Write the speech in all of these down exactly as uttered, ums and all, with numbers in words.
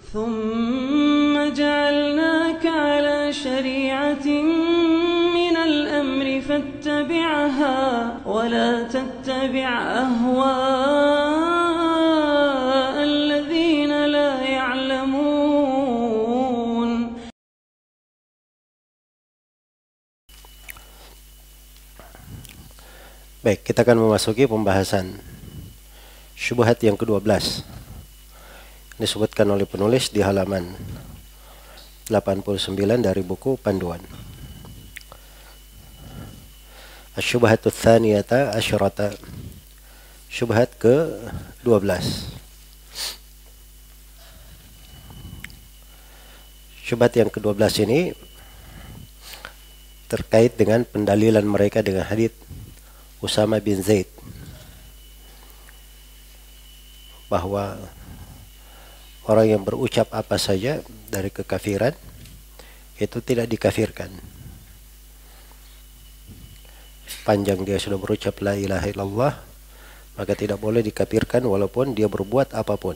ثم جعلناك على شريعة من الأمر فاتبعها ولا تتبع أهواء الذين لا يعلمون. Baik, kita akan memasuki pembahasan syubhat yang kedua belas. Disebutkan oleh penulis di halaman delapan puluh sembilan dari buku panduan. Asy-syubhatu tsaniyata asyrata. Syubhat ke dua belas. Syubhat yang ke dua belas ini terkait dengan pendalilan mereka dengan hadits Usama bin Zaid, bahwa orang yang berucap apa saja dari kekafiran itu tidak dikafirkan. Panjang dia sudah berucap la ilaha illallah, maka tidak boleh dikafirkan walaupun dia berbuat apapun.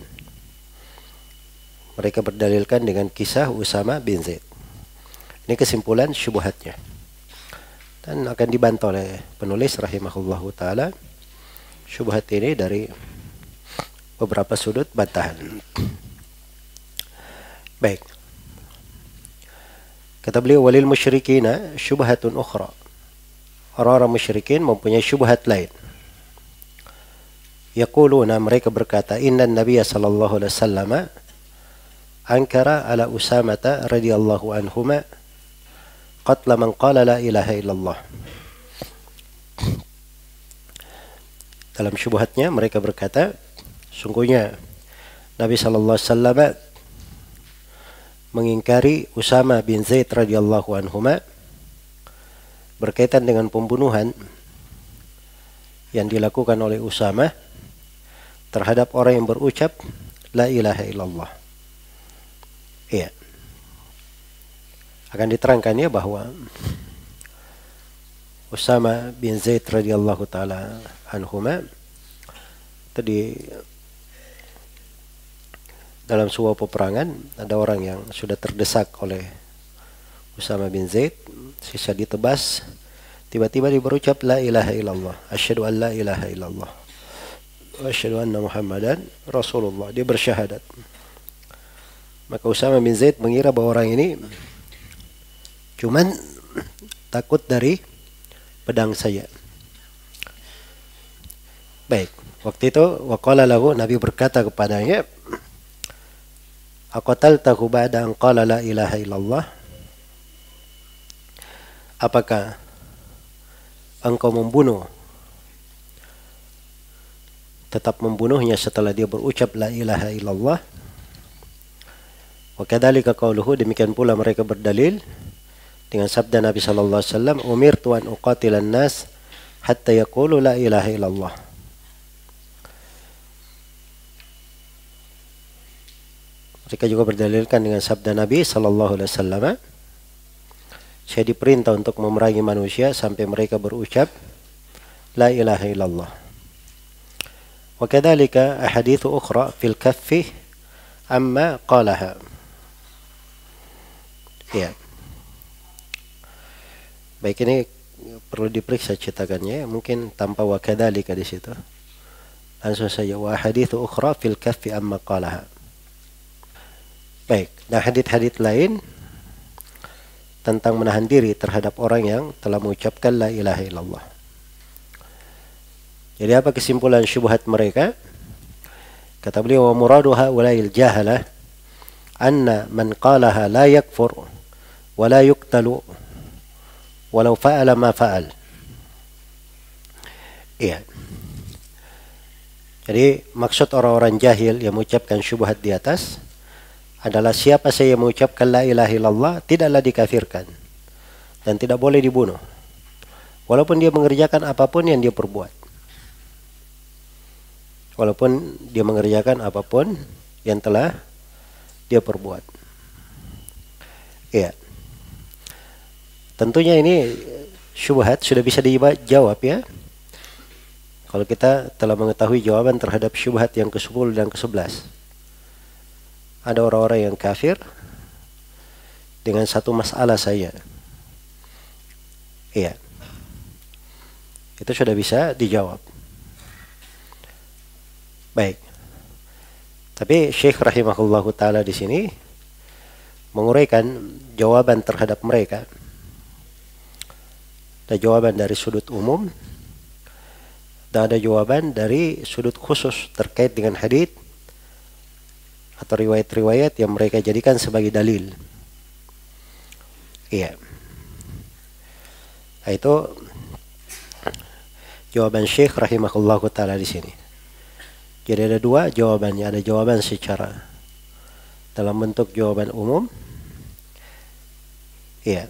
Mereka berdalilkan dengan kisah Usama bin Zaid. Ini kesimpulan syubhatnya. Dan akan dibantah oleh penulis rahimahullahu ta'ala syubhat ini dari beberapa sudut bantahan. Baik. Kata beliau, walil musyrikina syubhatun ukhra. Orang-orang musyrikin mempunyai syubhat lain. Yaquluna, mereka berkata, inna nabiyya sallallahu alaihi wasallam ankara ala Usamata radhiyallahu anhuma qatla man qala la ilaha illallah. Dalam syubhatnya mereka berkata, sungguhnya Nabi sallallahu alaihi wasallam mengingkari Usama bin Zaid radhiyallahu anhuma berkaitan dengan pembunuhan yang dilakukan oleh Usama terhadap orang yang berucap la ilaha illallah. Iya. Akan diterangkannya bahwa Usama bin Zaid radhiyallahu taala anhuma tadi dalam sebuah peperangan ada orang yang sudah terdesak oleh Usama bin Zaid, sisa ditebas, tiba-tiba dia berucap la ilaha illallah, asyhadu an la ilaha illallah wa asyhadu anna Muhammadan Rasulullah. Dia bersyahadat. Maka Usama bin Zaid mengira bahwa orang ini cuman takut dari pedang saja. Baik, waktu itu waqala lahu, Nabi berkata kepadanya, aqataltahu ba'da an qala la ilaha illallah? Apakah engkau membunuh, tetap membunuhnya setelah dia berucap la ilaha illallah? Wa kadzalika qauluhu, demikian pula mereka berdalil dengan sabda Nabi sallallahu alaihi wasallam, umirtu an uqatilan nas hatta yaqulu la ilaha illallah. Mereka juga berdalilkan dengan sabda Nabi sallallahu alaihi wasallam, saya diperintah untuk memerangi manusia sampai mereka berucap la ilaha illallah. Wa kadzalika ahadits ukhra fil kaffi amma qalaha. Ya. Baik, ini perlu diperiksa cetakannya, mungkin tanpa wa kadzalika di situ. Langsung saja wa hadits ukhra fil kaffi amma qalaha. Baik, nah hadits-hadits lain tentang menahan diri terhadap orang yang telah mengucapkan la ilaha illallah. Jadi apa kesimpulan syubhat mereka? Kata beliau, wa muradu haula'il jahalah anna man qalaha la yakfur wa la yuqtalu walau fa'ala ma fa'al. Iya. Jadi maksud orang-orang jahil yang mengucapkan syubhat di atas adalah siapa saja yang mengucapkan la ilaha illallah tidaklah dikafirkan dan tidak boleh dibunuh walaupun dia mengerjakan apapun yang dia perbuat. Walaupun dia mengerjakan apapun yang telah dia perbuat. Iya. Tentunya ini syubhat sudah bisa dijawab ya. Kalau kita telah mengetahui jawaban terhadap syubhat yang ke sepuluh dan ke sebelas. ada orang-orang yang kafir dengan satu masalah saja. Iya. Itu sudah bisa dijawab. Baik. Tapi Syekh rahimahullahu taala di sini menguraikan jawaban terhadap mereka. Ada jawaban dari sudut umum dan ada jawaban dari sudut khusus terkait dengan hadits atau riwayat-riwayat yang mereka jadikan sebagai dalil. Iya. Nah, itu jawaban Syekh rahimahullahu taala di sini. Jadi ada dua jawabannya, ada jawaban secara dalam bentuk jawaban umum. Iya.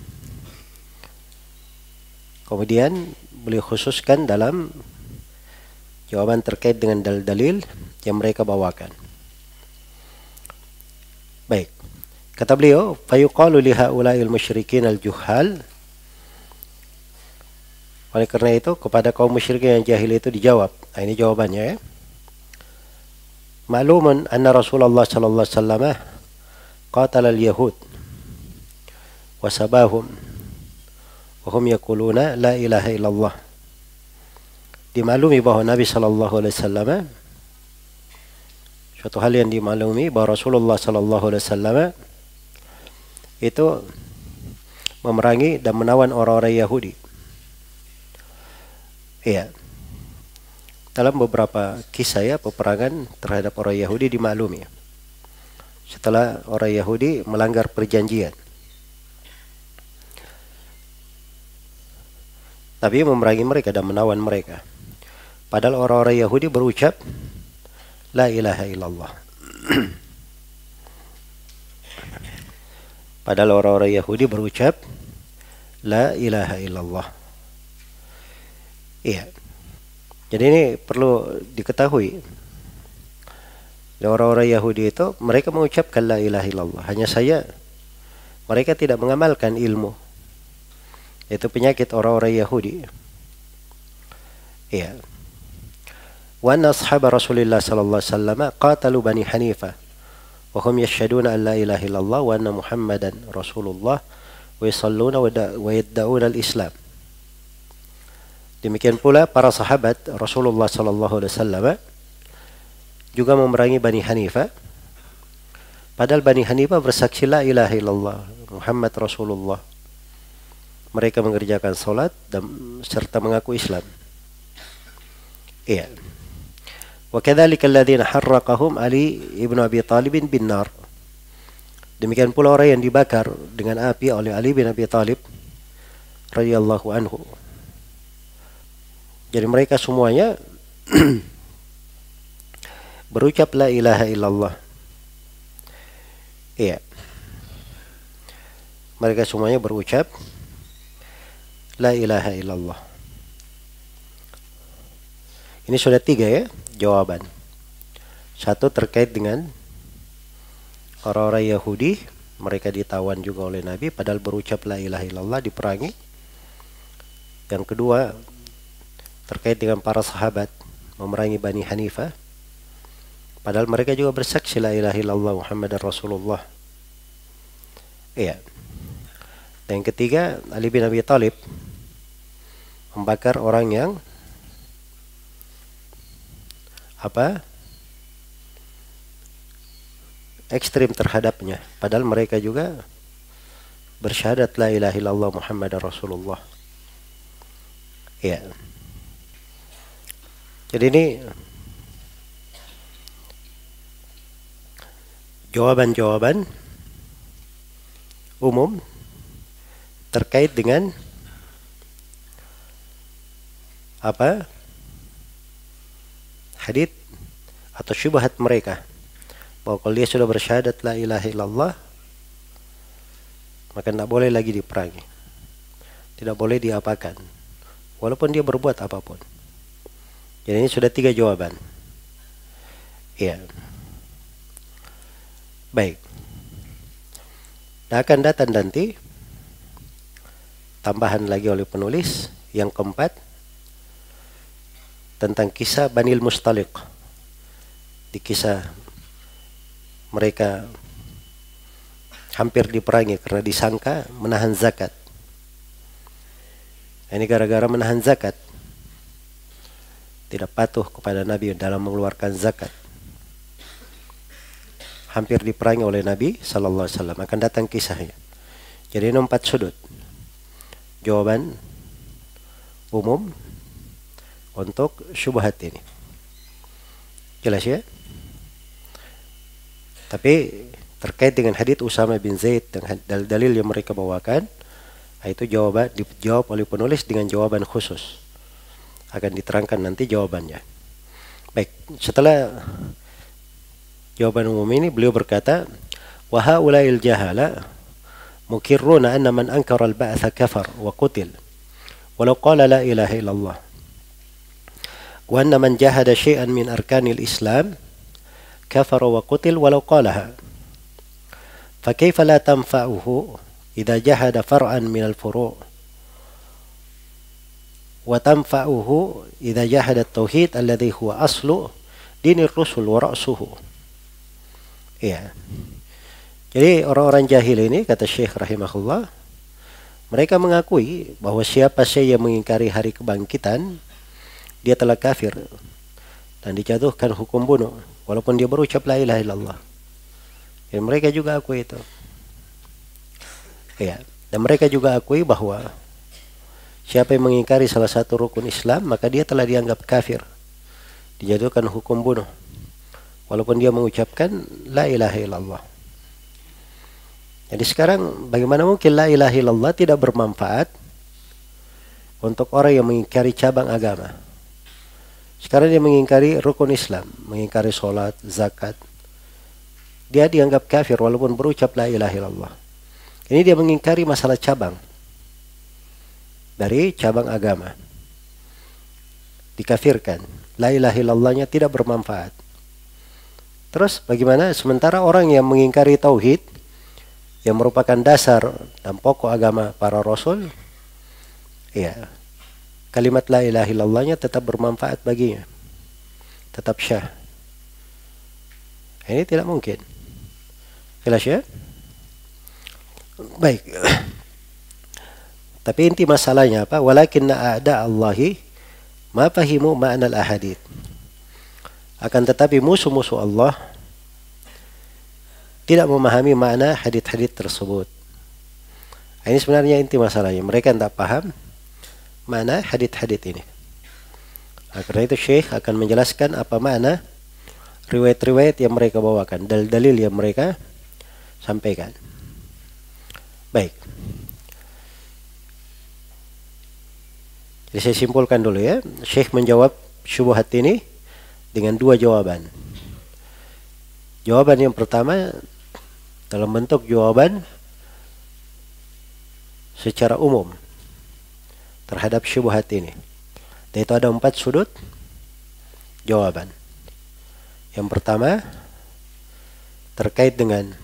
Kemudian beliau khususkan dalam jawaban terkait dengan dalil-dalil yang mereka bawakan. Baik. Kata beliau, fayuqalu li haula'il musyrikin al-juhal. Oleh karena itu kepada kaum musyrikin yang jahil itu dijawab. Nah, ini jawabannya ya. Ma'lumun anna Rasulullah sallallahu alaihi wasallam qatala al-yahud wa sabahum wa hum yaquluna la ilaha illallah. Dimaklumi bahwa Nabi sallallahu alaihi wasallam, suatu hal yang dimaklumi bahwa Rasulullah sallallahu alaihi wasallam itu memerangi dan menawan orang-orang Yahudi. Iya. Dalam beberapa kisah ya, peperangan terhadap orang Yahudi dimaklumi setelah orang Yahudi melanggar perjanjian. Nabi memerangi mereka dan menawan mereka. Padahal orang-orang Yahudi berucap la ilaha illallah. Padahal orang-orang Yahudi berucap la ilaha illallah. Iya. Jadi ini perlu diketahui. Orang-orang Yahudi itu mereka mengucapkan la ilaha illallah. Hanya saja mereka tidak mengamalkan ilmu. Itu penyakit orang-orang Yahudi. Iya. Wa anna ashab Rasulullah sallallahu alaihi wasallam qatalu Bani Hanifah wa hum yashhaduna an la ilaha illallah wa anna Muhammadan Rasulullah wa yusalluna wa yadda'una al-Islam. Demikian pula para sahabat Rasulullah sallallahu alaihi wasallam juga memerangi Bani Hanifah. Padahal Bani Hanifah bersaksi la ilaha illallah Muhammad Rasulullah. Mereka mengerjakan salat dan serta mengaku Islam. Iya. Wa kadzalika alladziina harraqahum Ali ibnu Abi Thalib bin nar. Demikian pula orang yang dibakar dengan api oleh Ali bin Abi Thalib radhiyallahu anhu. Jadi mereka semuanya berucap la ilaha illallah. Iya. Mereka semuanya berucap la ilaha illallah. Ini sudah tiga ya jawaban. Satu terkait dengan orang-orang Yahudi, mereka ditawan juga oleh Nabi padahal berucap la ilaha illallah, diperangi. Yang kedua terkait dengan para sahabat memerangi Bani Hanifah padahal mereka juga bersaksi la ilaha illallah Muhammadar Rasulullah. Iya. Dan yang ketiga, Ali bin Abi Thalib membakar orang yang apa? Ekstrim terhadapnya padahal mereka juga bersyahadat la ilaha illallah Muhammadar Rasulullah. Iya. Jadi ini jawaban-jawaban umum terkait dengan apa? Hadits atau syubhat mereka bahwa kalau dia sudah bersyahadat la ilaha illallah maka tidak boleh lagi diperangi, tidak boleh diapakan walaupun dia berbuat apapun. Jadi ini sudah tiga jawaban. Iya. Baik. Nah, akan datang nanti tambahan lagi oleh penulis yang keempat tentang kisah Banil Mustaliq. Di kisah mereka hampir diperangi karena disangka menahan zakat. Ini gara-gara menahan zakat, tidak patuh kepada Nabi dalam mengeluarkan zakat. Hampir diperangi oleh Nabi Sallallahu Alaihi Wasallam. Akan datang kisahnya. Jadi ini empat sudut. Jawaban umum untuk syubhat ini. Jelas ya? Tapi terkait dengan hadits Usama bin Zaid dan dalil yang mereka bawakan, itu jawaban dijawab oleh penulis dengan jawaban khusus. Akan diterangkan nanti jawabannya. Baik, setelah jawaban umum ini beliau berkata, wa haula'il jahala mukirruna anna man ankara al-ba'tsa kafar wa qutil walau qala la ilaha illallah wa anna man jahada syai'an min arkanil islam kafara wa qutil walau qalaha fa kaifa la tanfa'uhu idza jahada far'an min al-furu' wa tanfa'uhu idza jahada at-tauhid alladhi huwa aslu dinir rusul wa ra'suhu. Ya. Jadi orang-orang jahil ini, kata Syekh rahimahullah, mereka mengakui bahwa siapa saja yang mengingkari hari kebangkitan, dia telah kafir dan dijatuhkan hukum bunuh walaupun dia berucap la ilaha illallah. Dan mereka juga akui itu. Ya, dan mereka juga akui bahwa siapa yang mengingkari salah satu rukun Islam, maka dia telah dianggap kafir, dijatuhkan hukum bunuh walaupun dia mengucapkan la ilaha illallah. Jadi sekarang bagaimana mungkin la ilaha illallah tidak bermanfaat untuk orang yang mengingkari cabang agama? Sekarang dia mengingkari rukun Islam, mengingkari sholat, zakat. Dia dianggap kafir walaupun berucap la ilaha illallah. Ini dia mengingkari masalah cabang dari cabang agama. Dikafirkan. La ilaha illallahnya tidak bermanfaat. Terus bagaimana sementara orang yang mengingkari tauhid yang merupakan dasar dan pokok agama para rasul, ya, kalimat la ilaha illallahnya tetap bermanfaat baginya, tetap syah. Ini tidak mungkin. Jelas ya? Baik. Tapi inti masalahnya apa? Walakinna a'da Allahi ma fahimu ma'na al-ahadith. Akan tetapi musuh-musuh Allah tidak memahami makna hadits-hadits tersebut. Ini sebenarnya inti masalahnya. Mereka tidak paham makna hadits-hadits ini. Nah, karena itu Syekh akan menjelaskan apa makna riwayat-riwayat yang mereka bawakan, dalil-dalil yang mereka sampaikan. Baik. Jadi saya simpulkan dulu ya. Syekh menjawab syubhat ini dengan dua jawaban. Jawaban yang pertama dalam bentuk jawaban secara umum terhadap syubhat ini. Dan itu ada empat sudut jawaban. Yang pertama terkait dengan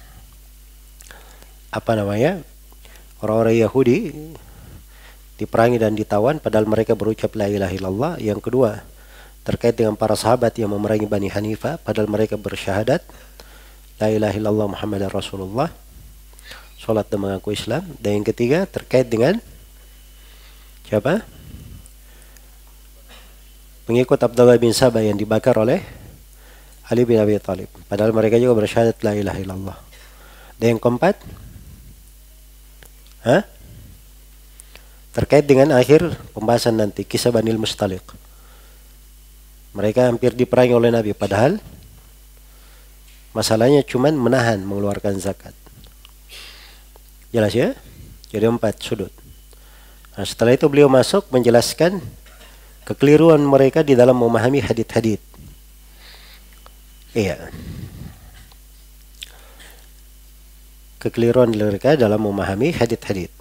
apa namanya, orang-orang Yahudi diperangi dan ditawan padahal mereka berucap la ilaha illallah. Yang kedua terkait dengan para sahabat yang memerangi Bani Hanifah padahal mereka bersyahadat la ilaha illallah Muhammadar Rasulullah, salat dan mengaku Islam. Dan yang ketiga terkait dengan siapa? Pengikut Abdullah bin Sabah yang dibakar oleh Ali bin Abi Thalib padahal mereka juga bersyahadat la ilaha illallah. Dan yang keempat, ha? Terkait dengan akhir pembahasan nanti kisah Banil Mustaliq. Mereka hampir diperangi oleh Nabi padahal masalahnya cuman menahan mengeluarkan zakat. Jelas ya? Jadi empat sudut. Nah, setelah itu beliau masuk menjelaskan kekeliruan mereka di dalam memahami hadits-hadits. Iya. Kekeliruan mereka dalam memahami hadits-hadits.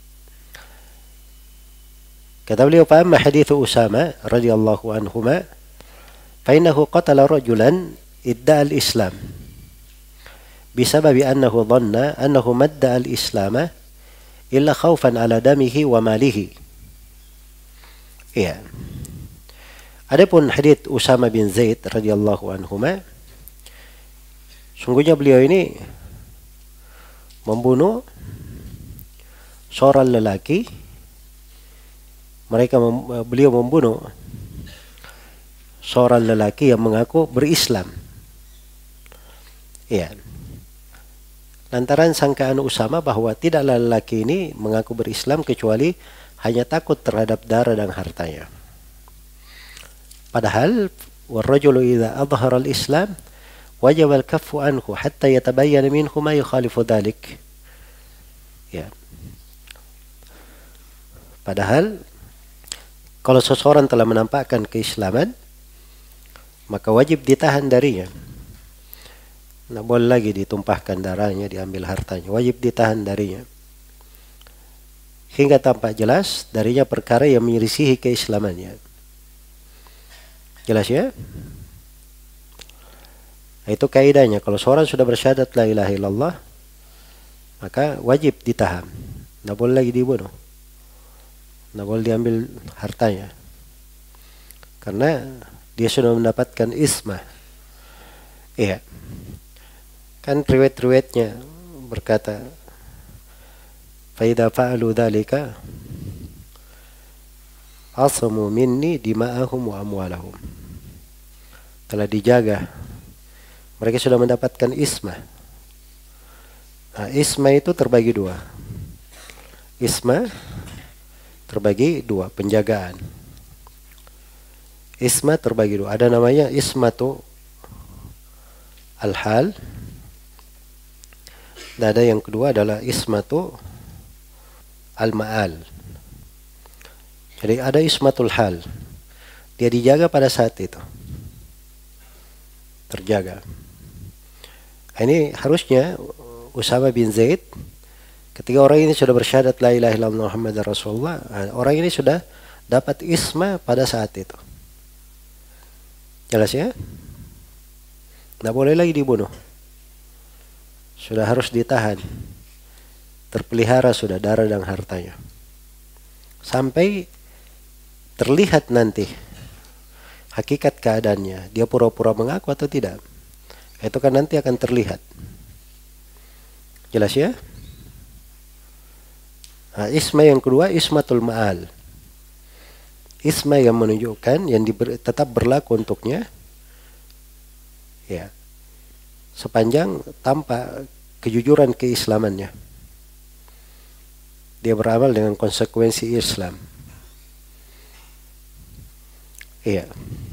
Kata beliau, fa amma hadithu Usama radhiyallahu anhuma fa innahu qatala rajulan idda'a al-islam bisababi annahu dhanna annahu madda al-islam illa khawfan ala damihi wa malihi. Iya. Adapun hadits Usama bin Zaid radhiyallahu anhuma, Sungguhnya beliau ini membunuh seorang lelaki. Mereka mem, beliau membunuh seorang lelaki yang mengaku berislam. Iya. Lantaran sangkaan Usama bahwa tidaklah lelaki ini mengaku berislam kecuali hanya takut terhadap darah dan hartanya. Padahal warrajulu idza adhara al-islam wajib al-kaffu anhu hatta yatabayyana minhu ma yukhalifu dhalik. Ya. Padahal kalau seseorang telah menampakkan keislaman, maka wajib ditahan darinya. Tidak boleh lagi ditumpahkan darahnya, diambil hartanya. Wajib ditahan darinya. Hingga tampak jelas darinya perkara yang menyelisihi keislamannya. Jelas ya? Itu kaidahnya. Kalau seorang sudah bersyahadat la ilaha illallah, maka wajib ditahan. Tidak boleh lagi dibunuh. Tidak boleh diambil hartanya. Karena dia sudah mendapatkan ismah. Iya. Kan riwayat-riwayatnya berkata, فَإِذَا فَعَلُوا ذَلِكَ عَصَمُوا مِنِّي دِمَاءَهُمْ وَأَمْوَالَهُمْ. Telah dijaga. Mereka sudah mendapatkan ismah. Nah, ismah itu terbagi dua. Ismah terbagi dua, penjagaan. Ismah terbagi dua. Ada namanya ismatu al-hal. Dan ada yang kedua adalah ismatu al-ma'al. Jadi ada ismatul hal. Dia dijaga pada saat itu. Terjaga. Ini harusnya Usama bin Zaid, ketika orang ini sudah bersyahadat la ilaha illallah Muhammadar Rasulullah, orang ini sudah dapat isma pada saat itu. Jelas ya? Tidak boleh lagi dibunuh. Sudah harus ditahan. Terpelihara sudah darah dan hartanya. Sampai terlihat nanti hakikat keadaannya. Dia pura-pura mengaku atau tidak. Itu kan nanti akan terlihat. Jelas ya? Nah, isma yang kedua, ismatul ma'al. Isma yang menunjukkan, yang diber, tetap berlaku untuknya. Ya. Sepanjang tampak kejujuran keislamannya. Dia beramal dengan konsekuensi Islam. Iya.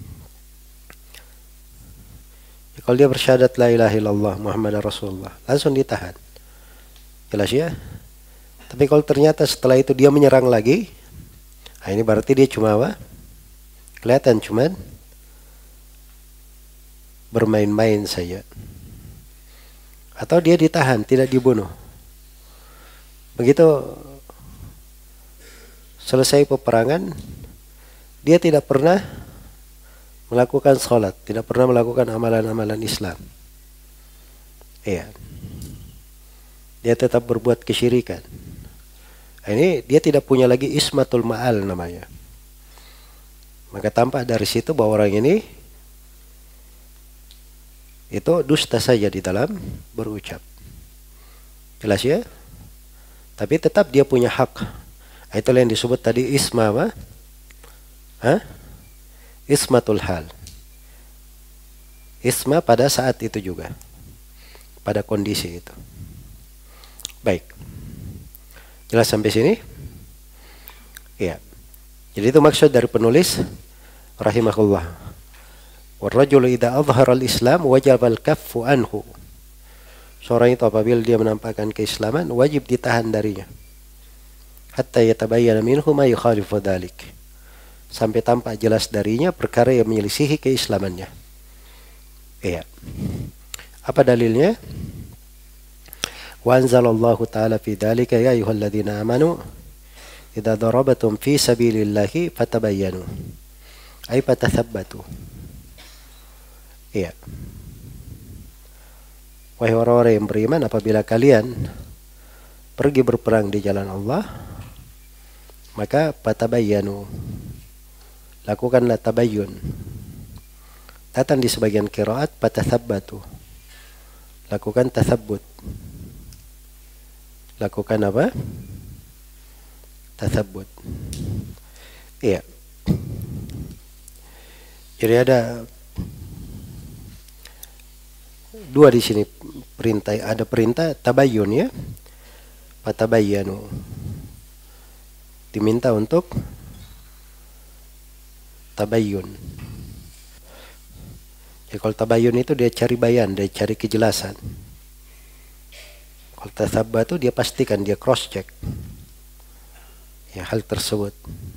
Kalau dia bersyahadat la ilaha illallah Muhammadar Rasulullah, langsung ditahan. Jelas ya? Tapi kalau ternyata setelah itu dia menyerang lagi, nah ini berarti dia cuma apa? Kelihatan cuman bermain-main saja. Atau dia ditahan, tidak dibunuh. Begitu selesai peperangan, dia tidak pernah melakukan sholat, tidak pernah melakukan amalan-amalan Islam. Iya. Dia tetap berbuat kesyirikan. Ini dia tidak punya lagi ismatul ma'al namanya. Maka tampak dari situ bahwa orang ini itu dusta saja di dalam berucap. Jelas ya? Tapi tetap dia punya hak. Itulah yang disebut tadi isma apa? Hah? Ismatul hal. Isma pada saat itu juga. Pada kondisi itu. Baik. Jelas sampai sini? Iya. Jadi itu maksud dari penulis rahimahullah. Warrajulu idza adhhara al-islam wajib al-kaffu anhu. Seorang itu apabila dia menampakkan keislaman wajib ditahan darinya. Hatta yatabayyana minhu ma yukhalifu dhalik. Sampai tampak jelas darinya perkara yang menyelisihi keislamannya. Iya. Apa dalilnya? Wa anzalallahu ta'ala fi dhalika ya ayyuhalladzina amanu idza darabatum fi sabilillahi fatabayyanu. Ay fatathabbatu. Iya. Wahai orang-orang yang beriman, apabila kalian pergi berperang di jalan Allah, maka fatabayyanu. Lakukanlah tabayyun. Datang di sebagian qiraat fatathabbatu. lakukan tathabbut. Lakukan apa? Tathabbut. Iya. Jadi ada dua di sini perintah. Ada perintah tabayyun ya. Fatabayyanu. Diminta untuk tabayyun. Ya, kalau tabayyun itu dia cari bayan, dia cari kejelasan. Kalau tathabba itu dia pastikan, dia cross check ya hal tersebut.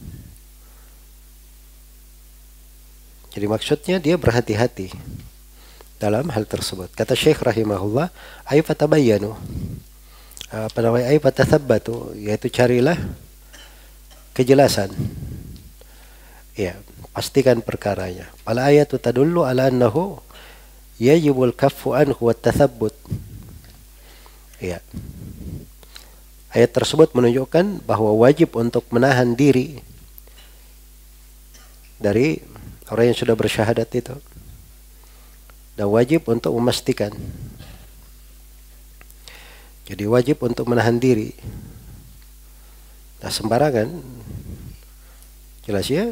Jadi maksudnya dia berhati-hati dalam hal tersebut. Kata Syekh rahimahullah, ay fatabayyanu. Apa namanya? Ay fatathabbatu, yaitu carilah kejelasan. Ya, pastikan perkaranya. Fal ayatu tadullu ala annahu yajibul kaffu anhu wa tathabbut. Ya. Ayat tersebut menunjukkan bahwa wajib untuk menahan diri dari orang yang sudah bersyahadat itu. Dan wajib untuk memastikan. Jadi wajib untuk menahan diri. Nah, sembarangan. Jelas ya?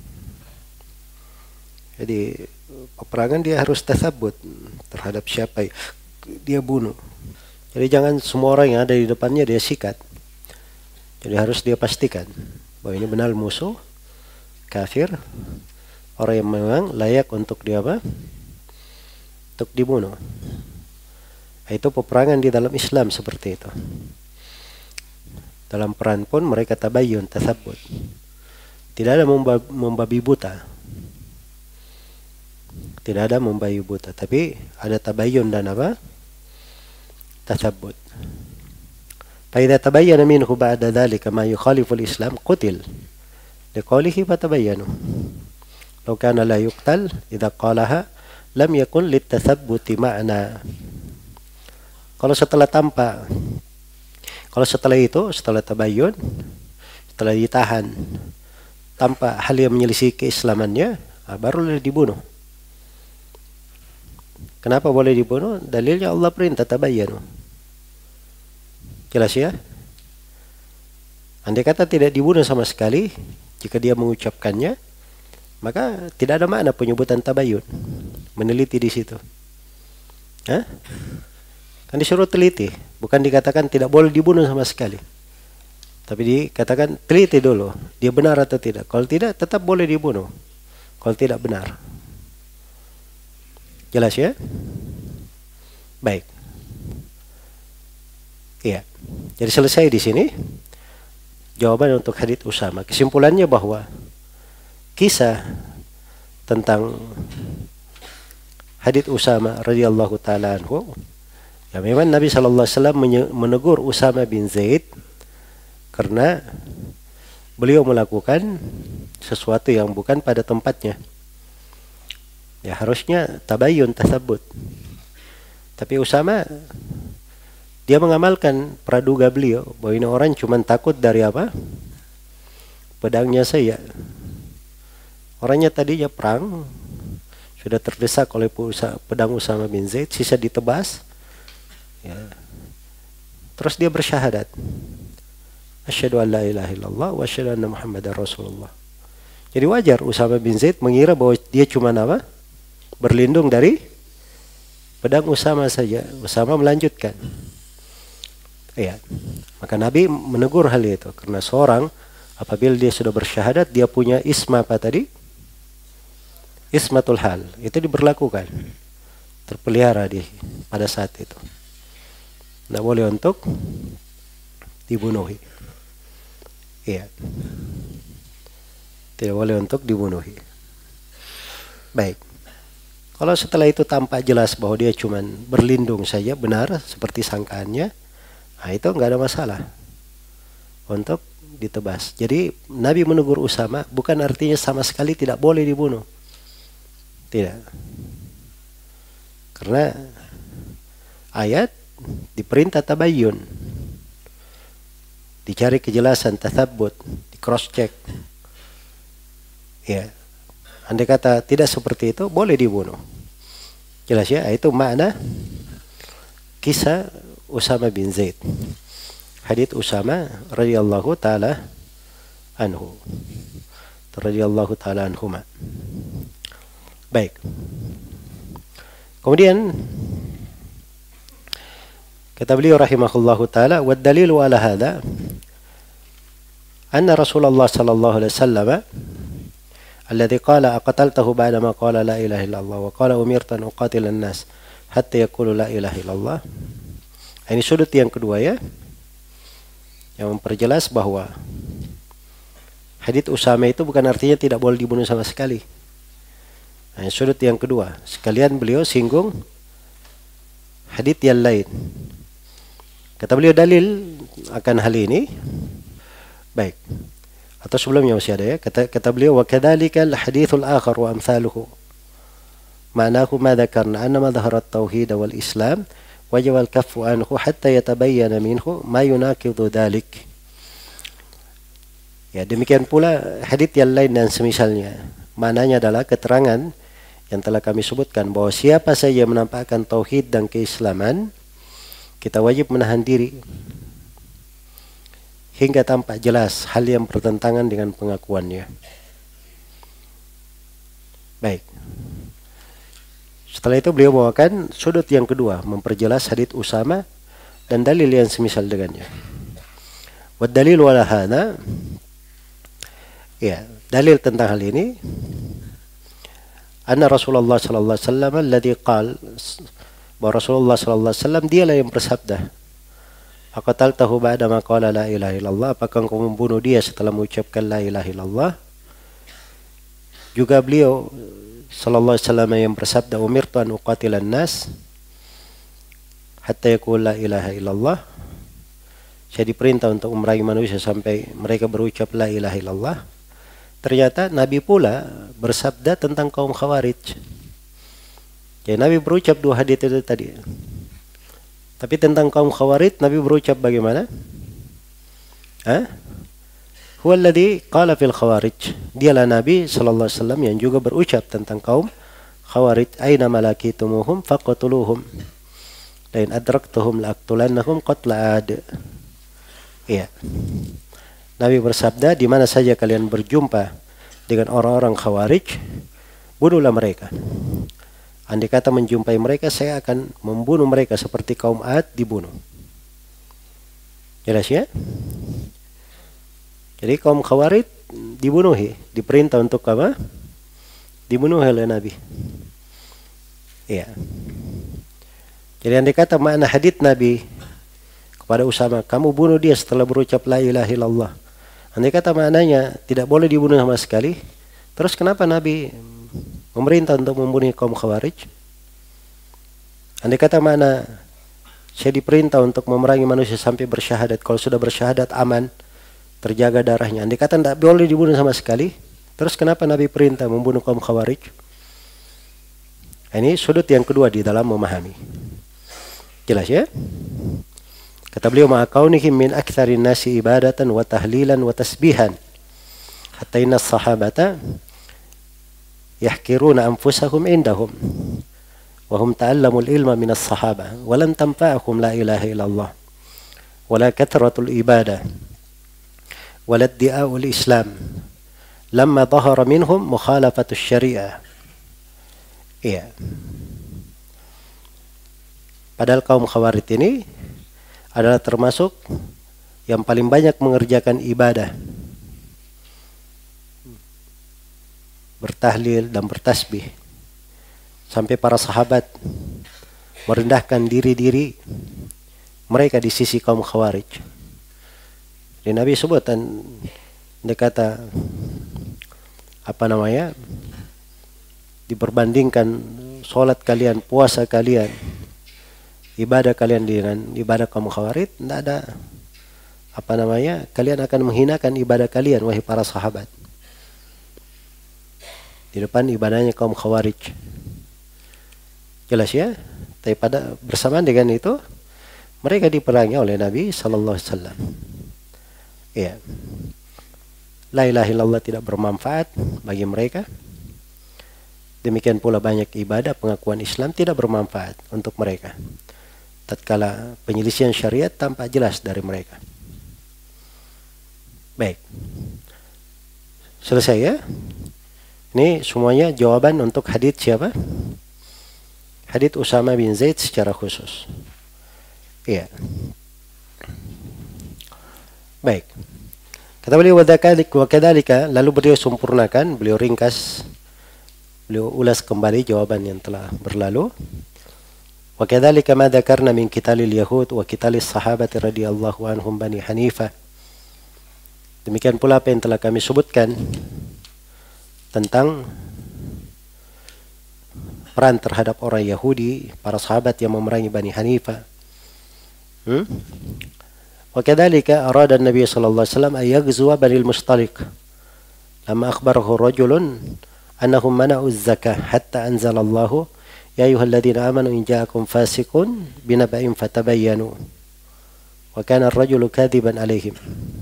Jadi peperangan dia harus tathabbut terhadap siapa dia bunuh. Jadi jangan semua orang yang ada di depannya dia sikat. Jadi harus dia pastikan bahwa ini benar musuh, kafir, orang yang memang layak untuk dia apa? Untuk dibunuh. Itu peperangan di dalam Islam seperti itu. Dalam peran pun mereka tabayyun, tathabbut. Tidak ada membabi buta. Tidak ada membabi buta, tapi ada tabayyun dan apa? Tathabbut. Fa idza tabayyana minhu ba'da dzalika ma yukhalifu al-Islam qutil. Liqaulihi fatabayyanu. Law kana la yuqtal idza qalaha lam yakun litathabbuti ma'na. Kalau setelah tampak, kalau setelah itu, setelah tabayyun, setelah ditahan, tampak hal yang menyelisih keislamannya, barulah dibunuh. Kenapa boleh dibunuh? Dalilnya Allah perintah tabayyanu. Jelas ya? Andai kata tidak dibunuh sama sekali, jika dia mengucapkannya, maka tidak ada makna penyebutan tabayyun. Meneliti di situ. Hah? Kan disuruh teliti, bukan dikatakan tidak boleh dibunuh sama sekali. Tapi dikatakan teliti dulu, dia benar atau tidak. Kalau tidak, tetap boleh dibunuh. Kalau tidak benar. Jelas ya? Baik. Iya. Jadi selesai di sini jawaban untuk hadits Usama. Kesimpulannya bahwa kisah tentang hadits Usama radhiyallahu taala anhu, ya memang Nabi sallallahu alaihi wasallam menegur Usama bin Zaid karena beliau melakukan sesuatu yang bukan pada tempatnya. Ya harusnya tabayyun, tathabbut. Tapi Usama dia mengamalkan praduga beliau bahwa ini orang cuma takut dari apa? Pedangnya saya. Orangnya tadinya perang, sudah terdesak oleh pedang Usama bin Zaid, sisa ditebas. Ya. Terus dia bersyahadat. Asyhadu an la ilaha illallah wa asyhadu anna Muhammadar Rasulullah. Jadi wajar Usama bin Zaid mengira bahwa dia cuma apa? Berlindung dari pedang Usama saja. Usama melanjutkan. Ya. Maka Nabi menegur hal itu karena seorang apabila dia sudah bersyahadat dia punya isma apa tadi? Ismatul hal. Itu diberlakukan. Terpelihara di pada saat itu. Tidak boleh untuk dibunuhi. Iya. Tidak boleh untuk dibunuhi. Baik. Kalau setelah itu tampak jelas bahwa dia cuma berlindung saja, benar seperti sangkaannya, nah itu nggak ada masalah untuk ditebas. Jadi Nabi menegur Usama bukan artinya sama sekali tidak boleh dibunuh. Tidak. Karena ayat diperintah tabayyun. Dicari kejelasan, tathabbut, di cross check. Ya. Andai kata tidak seperti itu, boleh dibunuh. Jelas ya, itu makna kisah Usama bin Zaid. Hadits Usama radhiyallahu taala anhu. Radhiyallahu taala anhuma. Baik. Kemudian kata beliau rahimahullahu taala, wa dalilu ala hadza anna Rasulullah sallallahu alaihi wasallam alladhi qala aqtaltahu ba'da ma qala la ilaha illallah wa qala umirtu an uqatila an-nas hatta yaqulu la ilaha illallah. Ini sudut yang kedua ya, yang memperjelas bahwa hadits Usama itu bukan artinya tidak boleh dibunuh sama sekali. Nah, sudut yang kedua, sekalian beliau singgung hadits yang lain. Kata beliau dalil akan hal ini. Baik. Atau sebelumnya masih ada ya. Kata, kata beliau wa kadzalika al-haditsul akhar wa amsaluhu. Ma'nahu ma dzakarna anna ma dhahara at-tauhid wal islam wajib al-kaffu anhu hatta yatabayyana minhu ma yunaqidu dzalik. Ya, demikian pula hadits yang lain dan semisalnya. Maknanya adalah keterangan yang telah kami sebutkan bahwa siapa saja menampakkan tauhid dan keislaman, kita wajib menahan diri hingga tampak jelas hal yang bertentangan dengan pengakuannya. Baik. Setelah itu beliau bawakan sudut yang kedua, memperjelas hadits Usama dan dalil yang semisal dengannya. Wa dalilu ala hadza, ya, dalil tentang hal ini, anna Rasulullah sallallahu alaihi wasallam alladhi qala, bahwa Rasulullah sallallahu alaihi wasallam dialah yang bersabda, aqtaltahu ba'da ma qala la ilaha illallah, apakah engkau membunuh dia setelah mengucapkan la ilaha illallah. Juga beliau sallallahu alaihi wasallam yang bersabda, umirtu an uqatilan nas hatta yaqul la ilaha illallah, saya diperintah untuk memerangi manusia sampai mereka berucap la ilaha illallah. Ternyata Nabi pula bersabda tentang kaum Khawarij. Ya, Nabi berucap dua hadits itu tadi. Tapi tentang kaum Khawarij Nabi berucap bagaimana? Hah? Huwa alladhi qala fil Khawarij. Dialah Nabi sallallahu alaihi wasallam yang juga berucap tentang kaum Khawarij, aina malakitumuhum faqtuluhum la in adraktuhum la'aqtulannahum qatla ad. Iya. Nabi bersabda, di mana saja kalian berjumpa dengan orang-orang Khawarij, bunuhlah mereka. Andai kata menjumpai mereka, saya akan membunuh mereka seperti kaum Ad dibunuh. Jelas ya? Jadi kaum Khawarij dibunuhi, diperintah untuk apa? Dibunuh oleh Nabi. Iya. Jadi andai kata makna hadits Nabi kepada Usama, kamu bunuh dia setelah berucap la ilaha illallah. Andai kata maknanya tidak boleh dibunuh sama sekali, terus kenapa Nabi memerintah untuk membunuh kaum Khawarij? Andai kata makna saya diperintah untuk memerangi manusia sampai bersyahadat, kalau sudah bersyahadat aman, terjaga darahnya. Andai kata tidak boleh dibunuh sama sekali, terus kenapa Nabi perintah membunuh kaum Khawarij? Ini sudut yang kedua di dalam memahami. Jelas ya? Kata beliau, ma'a kaunihim min aktsarin nasi ibadatan wa tahlilan wa tasbihan hatta inna as-sahabata yahkiruna anfusahum indahum wa hum ta'allamul ilma min as-sahaba wa lam tanfa'ahum la ilaha illallah wa la kathratul ibadah wa la iddia'ul islam lamma dhahara minhum mukhalafatus syariah. Iya. Padahal kaum Khawarij ini adalah termasuk yang paling banyak mengerjakan ibadah, bertahlil dan bertasbih, sampai para sahabat merendahkan diri-diri mereka di sisi kaum Khawarij. Dan Nabi sebutkan, dia kata apa namanya, diperbandingkan sholat kalian, puasa kalian, ibadah kalian dengan ibadah kaum Khawarij, tidak ada apa namanya, kalian akan menghinakan ibadah kalian wahai para sahabat di depan ibadahnya kaum Khawarij. Jelas ya? Tapi pada bersamaan dengan itu mereka diperangi oleh Nabi sallallahu alaihi wasallam. Iya. La ilaha illallah tidak bermanfaat bagi mereka. Demikian pula banyak ibadah pengakuan Islam tidak bermanfaat untuk mereka. tatkala penyelisihan syariat tampak jelas dari mereka. Baik. Selesai ya? Ini semuanya jawaban untuk hadits siapa? Hadits Usama bin Zaid secara khusus. Iya. Baik. Kata beliau wa kadzalika, lalu beliau sempurnakan, beliau ringkas, beliau ulas kembali jawaban yang telah berlalu. Wa kadzalika ma dzakarna min qitalil yahud wa qitalis sahabati radhiyallahu anhum bani Hanifah. Demikian pula apa yang telah kami sebutkan tentang peran terhadap orang Yahudi, para sahabat yang memerangi Bani Hanifah. Hmm? Wa kadzalika arada an-nabiy sallallahu alaihi wasallam ay yaghzuwa Bani al-Mustaliq. Lama akhbarahu rajulun annahum mana'u az-zakah hatta anzala Allah ya ayyuhalladzina amanu in ja'akum fasiqun binaba'in fatabayyanu. Wa kana ar-rajulu kadziban alaihim.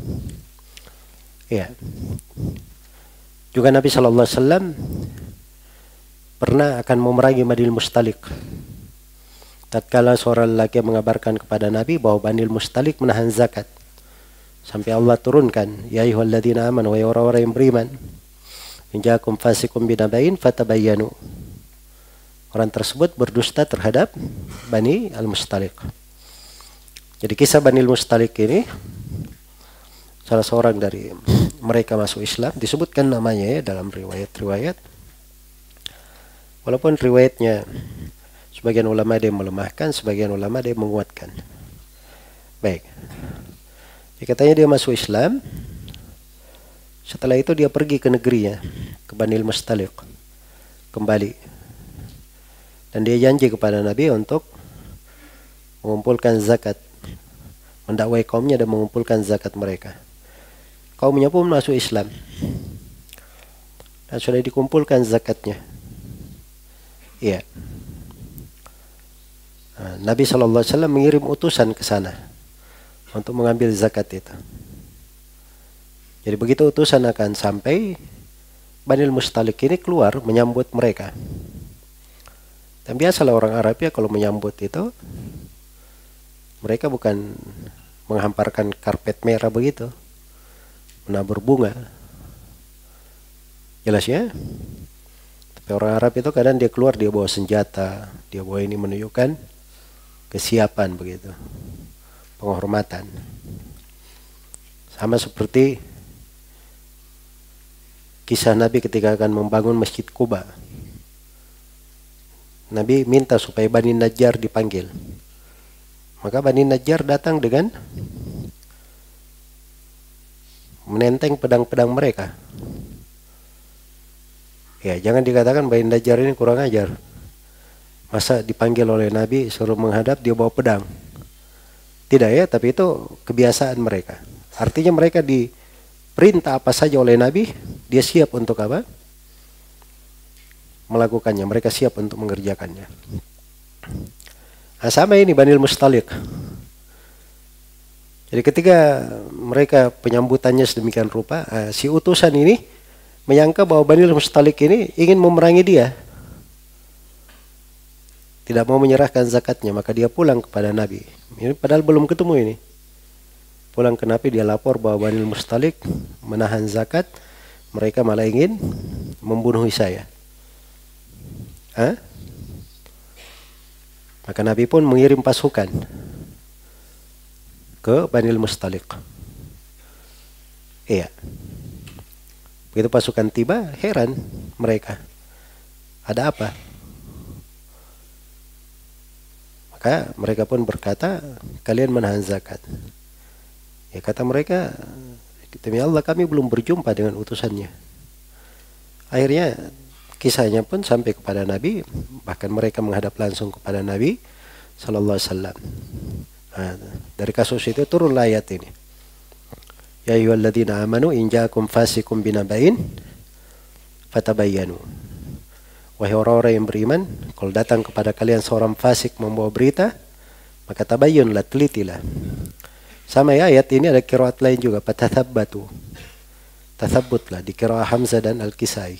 Ya. Juga Nabi sallallahu alaihi wasallam pernah akan memerangi Bani al-Mustaliq. Tatkala seorang lelaki mengabarkan kepada Nabi bahwa Bani al-Mustaliq menahan zakat, sampai Allah turunkan, ya ayyuhalladzina amanu, wahai orang-orang yang beriman, in ja'akum fasiqun binaba'in fatabayyanu. Orang tersebut berdusta terhadap Bani al-Mustaliq. Jadi kisah Bani al-Mustaliq ini, salah seorang dari mereka masuk Islam, disebutkan namanya ya dalam riwayat-riwayat. Walaupun riwayatnya sebagian ulama dia melemahkan, sebagian ulama dia menguatkan. Baik. Jadi katanya dia masuk Islam. Setelah itu dia pergi ke negerinya, ke Bani al-Mustaliq, kembali. Dan dia janji kepada Nabi untuk mengumpulkan zakat, mendakwai kaumnya dan mengumpulkan zakat mereka. Kaumnya pun masuk Islam. Dan sudah dikumpulkan zakatnya. Iya. Nabi shallallahu alaihi wasallam mengirim utusan ke sana untuk mengambil zakat itu. Jadi begitu utusan akan sampai, Bani al-Mustaliq ini keluar menyambut mereka. Dan biasalah orang Arab ya kalau menyambut itu, mereka bukan menghamparkan karpet merah begitu, menabur bunga. Jelas ya? Tapi orang Arab itu kadang dia keluar, dia bawa senjata, dia bawa ini, menunjukkan kesiapan begitu, penghormatan. Sama seperti kisah Nabi ketika akan membangun Masjid Quba. Nabi minta supaya Bani Najjar dipanggil. Maka Bani Najjar datang dengan menenteng pedang-pedang mereka. Ya, jangan dikatakan Bani Najjar ini kurang ajar. Masa dipanggil oleh Nabi suruh menghadap dia bawa pedang? Tidak ya, tapi itu kebiasaan mereka. Artinya mereka diperintah apa saja oleh Nabi, dia siap untuk apa? Melakukannya, mereka siap untuk mengerjakannya. Nah, sama ini Bani al-Mustaliq. Jadi ketika mereka penyambutannya sedemikian rupa, si utusan ini menyangka bahwa Bani al-Mustaliq ini ingin memerangi dia, tidak mau menyerahkan zakatnya, maka dia pulang kepada Nabi. Ini padahal belum ketemu ini. Pulang ke Nabi, dia lapor bahwa Bani al-Mustaliq menahan zakat, mereka malah ingin membunuh saya. Hah? Maka Nabi pun mengirim pasukan ke Bani al-Mustaliq. Iya. Begitu pasukan tiba, heran mereka. Ada apa? Maka mereka pun berkata, kalian menahan zakat. Ya kata mereka, demi Allah kami belum berjumpa dengan utusannya. Akhirnya kisahnya pun sampai kepada Nabi, bahkan mereka menghadap langsung kepada Nabi sallallahu alaihi wasallam. Nah, dari kasus itu turunlah ayat ini. Ya ayyuhalladzina amanu in ja'akum fasiqun binaba'in fatabayyanu. Wahai orang-orang yang beriman, kalau datang kepada kalian seorang fasik membawa berita, maka tabayyunlah, telitilah. Sama ya, ayat ini ada qiraat lain juga, fatathabbatu. Tathabbutlah di qiraat Hamzah dan Al-Kisai.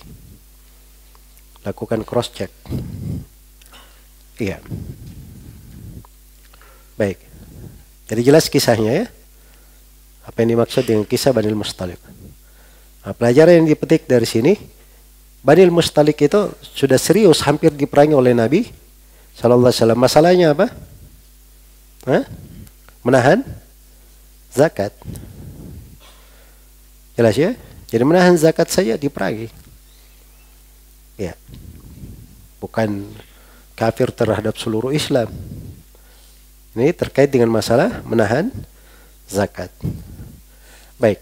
Lakukan cross check. Iya. Baik. Jadi jelas kisahnya ya. Apa yang dimaksud dengan kisah Bani Mustalik. Nah, pelajaran yang dipetik dari sini, Bani Mustalik itu sudah serius hampir diperangi oleh Nabi Sallallahu Alaihi Wasallam. Masalahnya apa? Hah? Menahan zakat. Jelas ya? Jadi menahan zakat saja diperangi. Ya. Bukan kafir terhadap seluruh Islam. Ini terkait dengan masalah menahan zakat. Baik.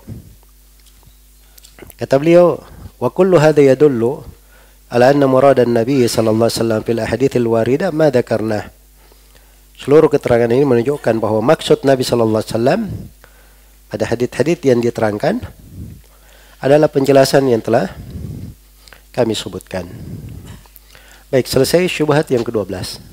Kata beliau, wa kullu hadha yadullu ala anna murad an-nabi sallallahu alaihi wasallam fil ahadits al-warida ma dzakarna. Seluruh keterangan ini menunjukkan bahwa maksud Nabi sallallahu alaihi wasallam pada hadits-hadits yang diterangkan adalah penjelasan yang telah kami sebutkan. Baik, selesai syubhat yang kedua belas.